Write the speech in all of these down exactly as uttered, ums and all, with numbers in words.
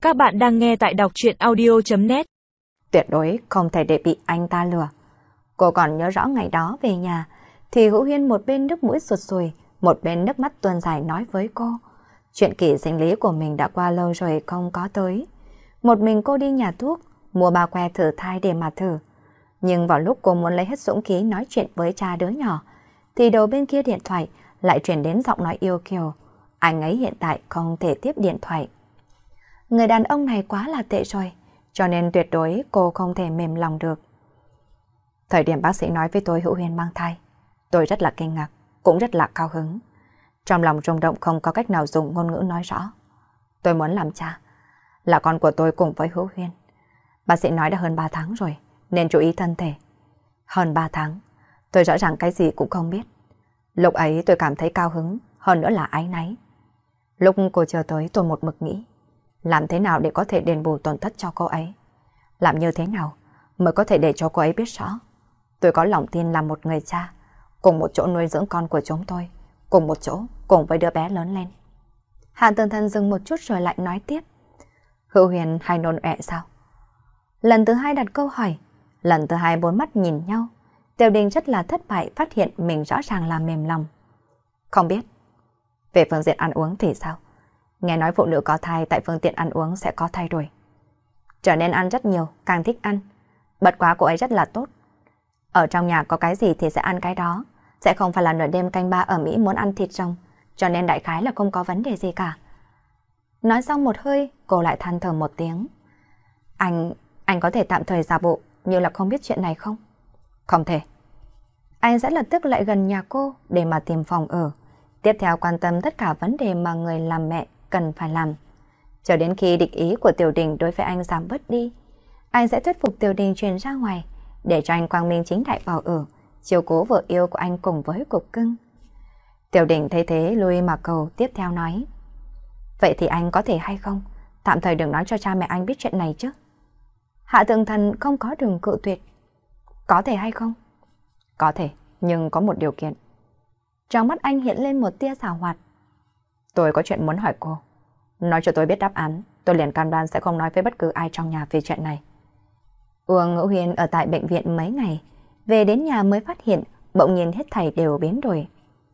Các bạn đang nghe tại đọc truyện audio chấm net. Tuyệt đối không thể để bị anh ta lừa. Cô còn nhớ rõ ngày đó về nhà, thì Hữu Huyên một bên nước mũi sụt sùi, một bên nước mắt tuôn dài nói với cô. Chuyện kỳ sinh lý của mình đã qua lâu rồi không có tới. Một mình cô đi nhà thuốc, mua ba que thử thai để mà thử. Nhưng vào lúc cô muốn lấy hết dũng khí nói chuyện với cha đứa nhỏ, thì đầu bên kia điện thoại lại truyền đến giọng nói yêu kiều. Anh ấy hiện tại không thể tiếp điện thoại. Người đàn ông này quá là tệ rồi, cho nên tuyệt đối cô không thể mềm lòng được. Thời điểm bác sĩ nói với tôi Hữu Huyên mang thai, tôi rất là kinh ngạc, cũng rất là cao hứng. Trong lòng rung động không có cách nào dùng ngôn ngữ nói rõ. Tôi muốn làm cha, là con của tôi cùng với Hữu Huyên. Bác sĩ nói đã hơn ba tháng rồi, nên chú ý thân thể. Hơn ba tháng, tôi rõ ràng cái gì cũng không biết. Lúc ấy tôi cảm thấy cao hứng, hơn nữa là áy náy. Lúc cô chờ tới tôi một mực nghĩ, làm thế nào để có thể đền bù tổn thất cho cô ấy? Làm như thế nào mới có thể để cho cô ấy biết rõ tôi có lòng tin làm một người cha, cùng một chỗ nuôi dưỡng con của chúng tôi, cùng một chỗ, cùng với đứa bé lớn lên. Hạ Tường Thần dừng một chút rồi lại nói tiếp. Hữu Huyền hay nôn ọe sao? Lần thứ hai đặt câu hỏi, lần thứ hai bốn mắt nhìn nhau. Tiểu Đình rất là thất bại, phát hiện mình rõ ràng là mềm lòng. Không biết. Về phương diện ăn uống thì sao? Nghe nói phụ nữ có thai tại phương tiện ăn uống sẽ có thay đổi. Trở nên ăn rất nhiều, càng thích ăn. Bất quá cô ấy rất là tốt. Ở trong nhà có cái gì thì sẽ ăn cái đó. Sẽ không phải là nửa đêm canh ba ở Mỹ muốn ăn thịt rồng. Cho nên đại khái là không có vấn đề gì cả. Nói xong một hơi, cô lại than thở một tiếng. Anh, anh có thể tạm thời giả bộ như là không biết chuyện này không? Không thể. Anh sẽ lập tức lại gần nhà cô để mà tìm phòng ở. Tiếp theo quan tâm tất cả vấn đề mà người làm mẹ cần phải làm. Cho đến khi địch ý của Tiểu Đình đối với anh giảm bớt đi, anh sẽ thuyết phục Tiểu Đình chuyển ra ngoài để cho anh quang minh chính đại vào ở, chiếu cố vợ yêu của anh cùng với cục cưng. Tiểu Đình thấy thế lui mà cầu tiếp theo nói. Vậy thì anh có thể hay không tạm thời đừng nói cho cha mẹ anh biết chuyện này chứ? Hạ Tường Thần không có đường cự tuyệt. Có thể hay không? Có thể, nhưng có một điều kiện. Trong mắt anh hiện lên một tia xảo hoạt. Tôi có chuyện muốn hỏi cô. Nói cho tôi biết đáp án, tôi liền cam đoan sẽ không nói với bất cứ ai trong nhà về chuyện này. Uông Ngữ Huyền ở tại bệnh viện mấy ngày, về đến nhà mới phát hiện bỗng nhiên hết thảy đều biến đổi.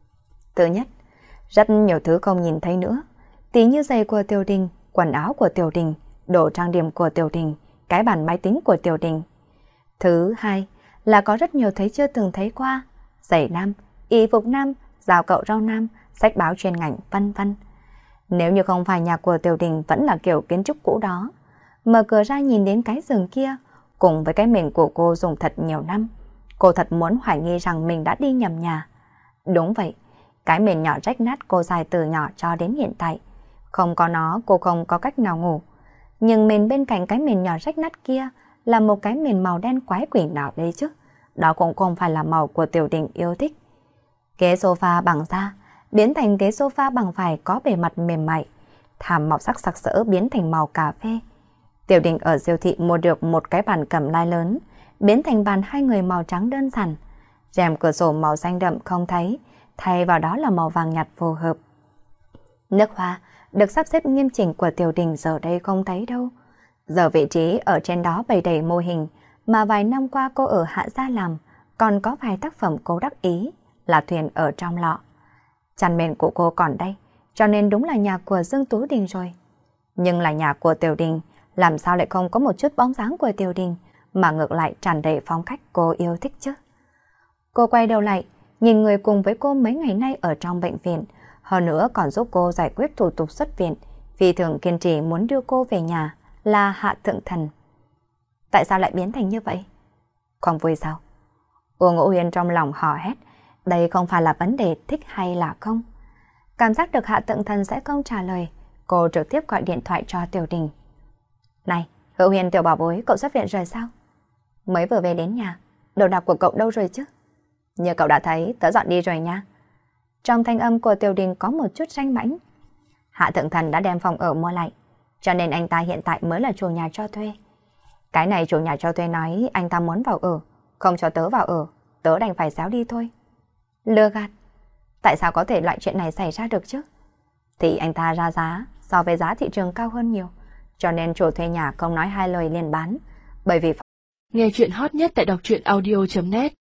Thứ nhất, rất nhiều thứ không nhìn thấy nữa, tỉ như giày của Tiểu Đình, quần áo của Tiểu Đình, đồ trang điểm của Tiểu Đình, cái bàn máy tính của Tiểu Đình. Thứ hai là có rất nhiều thấy chưa từng thấy qua, giày nam, y phục nam, dao cậu rau nam, sách báo chuyên ngành, vân vân. Nếu như không phải nhà của Tiểu Đình vẫn là kiểu kiến trúc cũ đó, mở cửa ra nhìn đến cái giường kia, cùng với cái mền của cô dùng thật nhiều năm, cô thật muốn hoài nghi rằng mình đã đi nhầm nhà. Đúng vậy, cái mền nhỏ rách nát cô dài từ nhỏ cho đến hiện tại. Không có nó cô không có cách nào ngủ. Nhưng mền bên cạnh cái mền nhỏ rách nát kia là một cái mền màu đen quái quỷ nào đấy chứ. Đó cũng không phải là màu của Tiểu Đình yêu thích. Ghế sofa bằng da biến thành ghế sofa bằng vải có bề mặt mềm mại. Thảm màu sắc sặc sỡ biến thành màu cà phê. Tiểu Đình ở siêu thị mua được một cái bàn cầm lai lớn, biến thành bàn hai người màu trắng đơn giản. Rèm cửa sổ màu xanh đậm không thấy, thay vào đó là màu vàng nhạt phù hợp. Nước hoa được sắp xếp nghiêm chỉnh của Tiểu Đình giờ đây không thấy đâu. Giờ vị trí ở trên đó bày đầy mô hình mà vài năm qua cô ở Hạ Gia làm, còn có vài tác phẩm cô đắc ý là thuyền ở trong lọ. Chăn mền của cô còn đây, cho nên đúng là nhà của Dương Tú Đình rồi. Nhưng là nhà của Tiểu Đình, làm sao lại không có một chút bóng dáng của Tiểu Đình, mà ngược lại tràn đầy phong cách cô yêu thích chứ? Cô quay đầu lại, nhìn người cùng với cô mấy ngày nay ở trong bệnh viện, hơn nữa còn giúp cô giải quyết thủ tục xuất viện, vì thường kiên trì muốn đưa cô về nhà là Hạ Thượng Thần. Tại sao lại biến thành như vậy? Không vui sao? Uông Ngữ Huyền trong lòng hò hét, đây không phải là vấn đề thích hay là không. Cảm giác được Hạ Thượng Thần sẽ không trả lời, cô trực tiếp gọi điện thoại cho Tiểu Đình. Này, Hữu Huyền tiểu bảo bối, cậu xuất viện rồi sao? Mới vừa về đến nhà, đồ đạc của cậu đâu rồi chứ? Như cậu đã thấy, tớ dọn đi rồi nha. Trong thanh âm của Tiểu Đình có một chút danh mãnh. Hạ Thượng Thần đã đem phòng ở mua lại, cho nên anh ta hiện tại mới là chủ nhà cho thuê. Cái này chủ nhà cho thuê nói anh ta muốn vào ở, không cho tớ vào ở, tớ đành phải xéo đi thôi. Lừa gạt. Tại sao có thể loại chuyện này xảy ra được chứ? Thì anh ta ra giá so với giá thị trường cao hơn nhiều, cho nên chủ thuê nhà không nói hai lời liền bán. Bởi vì nghe chuyện hot nhất tại đọc truyện audio chấm net